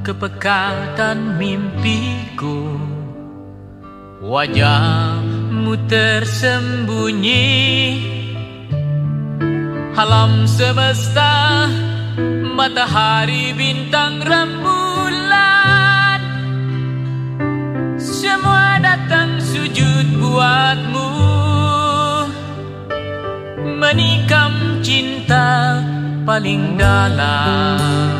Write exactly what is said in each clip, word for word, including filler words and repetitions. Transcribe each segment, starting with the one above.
kepekatan mimpiku, wajahmu tersembunyi. Alam semesta, matahari, bintang, rembulan, semua datang sujud buatmu, menikam cinta paling dalam.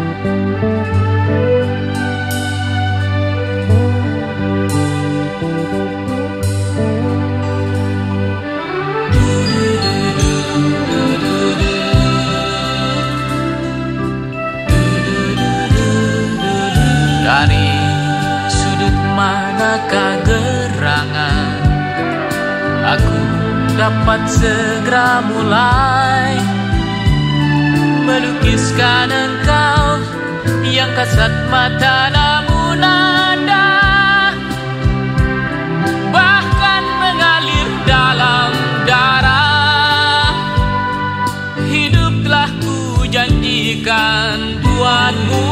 Dari sudut manakah gerangan aku dapat segera mulai melukiskan engkau yang kasat mata namun ada, bahkan mengalir dalam darah. Hidup telah ku janjikan buatmu,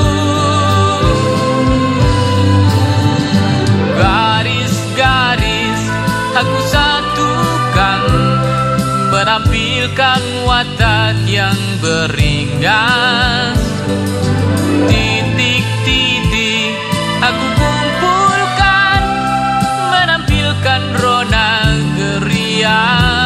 garis-garis aku satukan, menampilkan watak yang beringas. Titik-titik aku kumpulkan, menampilkan rona geria.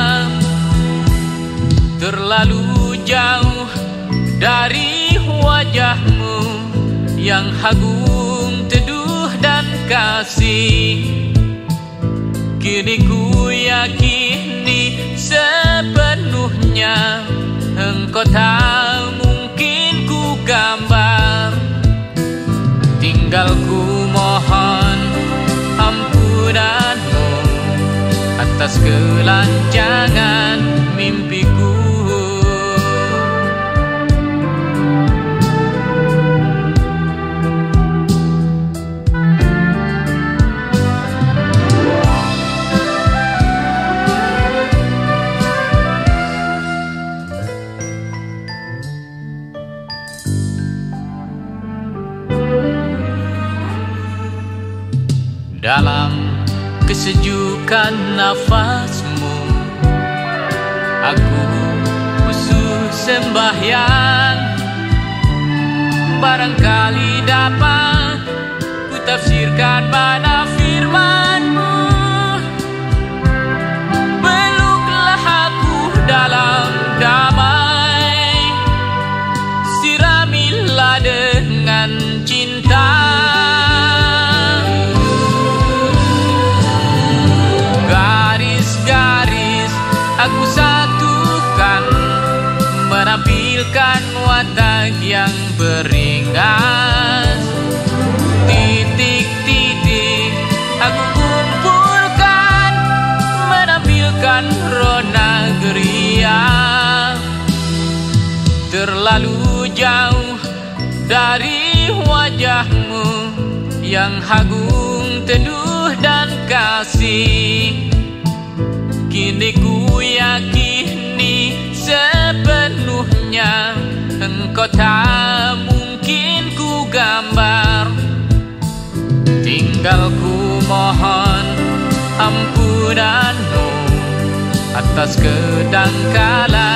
Terlalu jauh dari wajahmu yang agung, teduh dan kasih, kini ku yakini sepenuhnya engkau tak mungkin ku gambar. Tinggal ku mohon ampunanmu atas kelancangan mimpiku. Dalam kesejukan nafasmu, aku khusus sembahyang. Barangkali dapat ku tafsirkan mana firmanmu. Peluklah aku dalam damai, siramilah dengan cinta. Aku satukan, menampilkan watak yang beringas. Titik-titik aku kumpulkan, menampilkan rona geria. Terlalu jauh dari wajahmu yang agung, teduh dan kasih, kini ku yakini sepenuhnya engkau tak mungkin ku gambar. Tinggal ku mohon ampunanmu atas kedangkalan